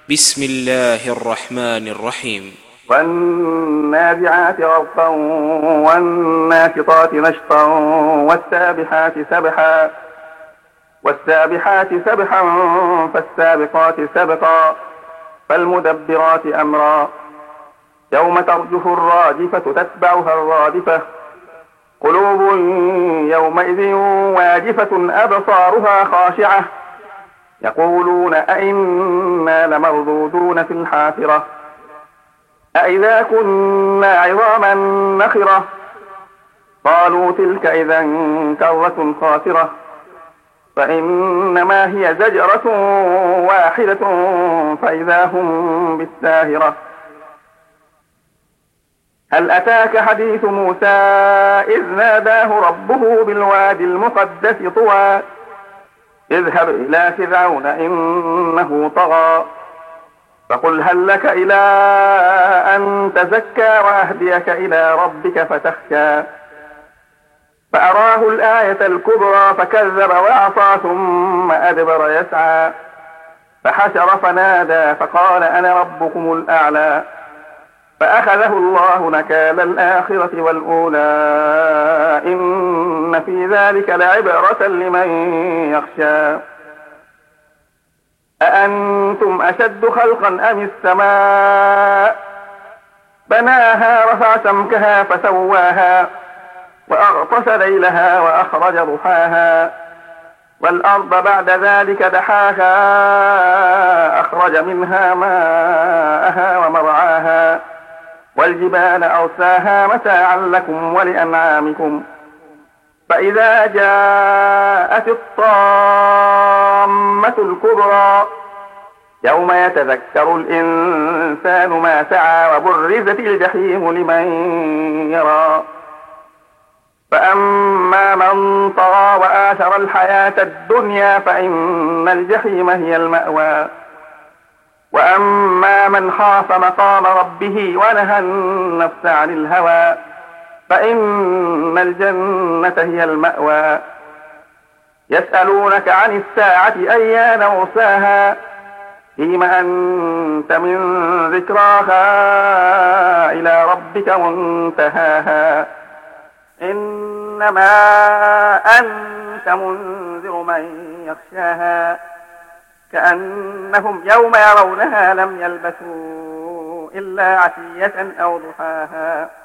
بسم الله الرحمن الرحيم. والنازعات غرقا والناشطات نشطا والسابحات سبحا فالسابقات سبقا فالمدبرات أمرا يوم ترجف الراجفة تتبعها الرادفة قلوب يومئذ واجفة أبصارها خاشعة يقولون أئنا لمردودون في الحافرة أئذا كنا عظاما نخرة قالوا تلك إذا كرة خاسرة فإنما هي زجرة واحدة فإذا هم بالساهرة هل أتاك حديث موسى إذ ناداه ربه بالوادي المقدس طوى اذهب إلى فرعون إنه طغى فقل هل لك إلى أن تزكى وأهديك إلى ربك فتخشى فأراه الآية الكبرى فكذب وعصى ثم أدبر يسعى فحشر فنادى فقال أنا ربكم الأعلى فأخذه الله نكال الآخرة والأولى إن في ذلك لعبرة لمن يخشى أأنتم أشد خلقا أم السماء بناها رفع سمكها فسواها وأغطش ليلها وأخرج ضحاها والأرض بعد ذلك دحاها أخرج منها ماءها ومرعاها والجبال أرساها متاعا لكم ولأنعامكم فإذا جاءت الطامة الكبرى يوم يتذكر الإنسان ما سعى وبرزت الجحيم لمن يرى فأما من طغى وآثر الحياة الدنيا فإن الجحيم هي المأوى وأما من خاف مقام ربه ونهى النفس عن الهوى فإن الجنة هي المأوى يسألونك عن الساعة أيان مرساها فيم أنت من ذكراها إلى ربك منتهاها إنما أنت منذر من يخشاها كأنهم يوم يرونها لم يلبثوا إلا عشية أو ضحاها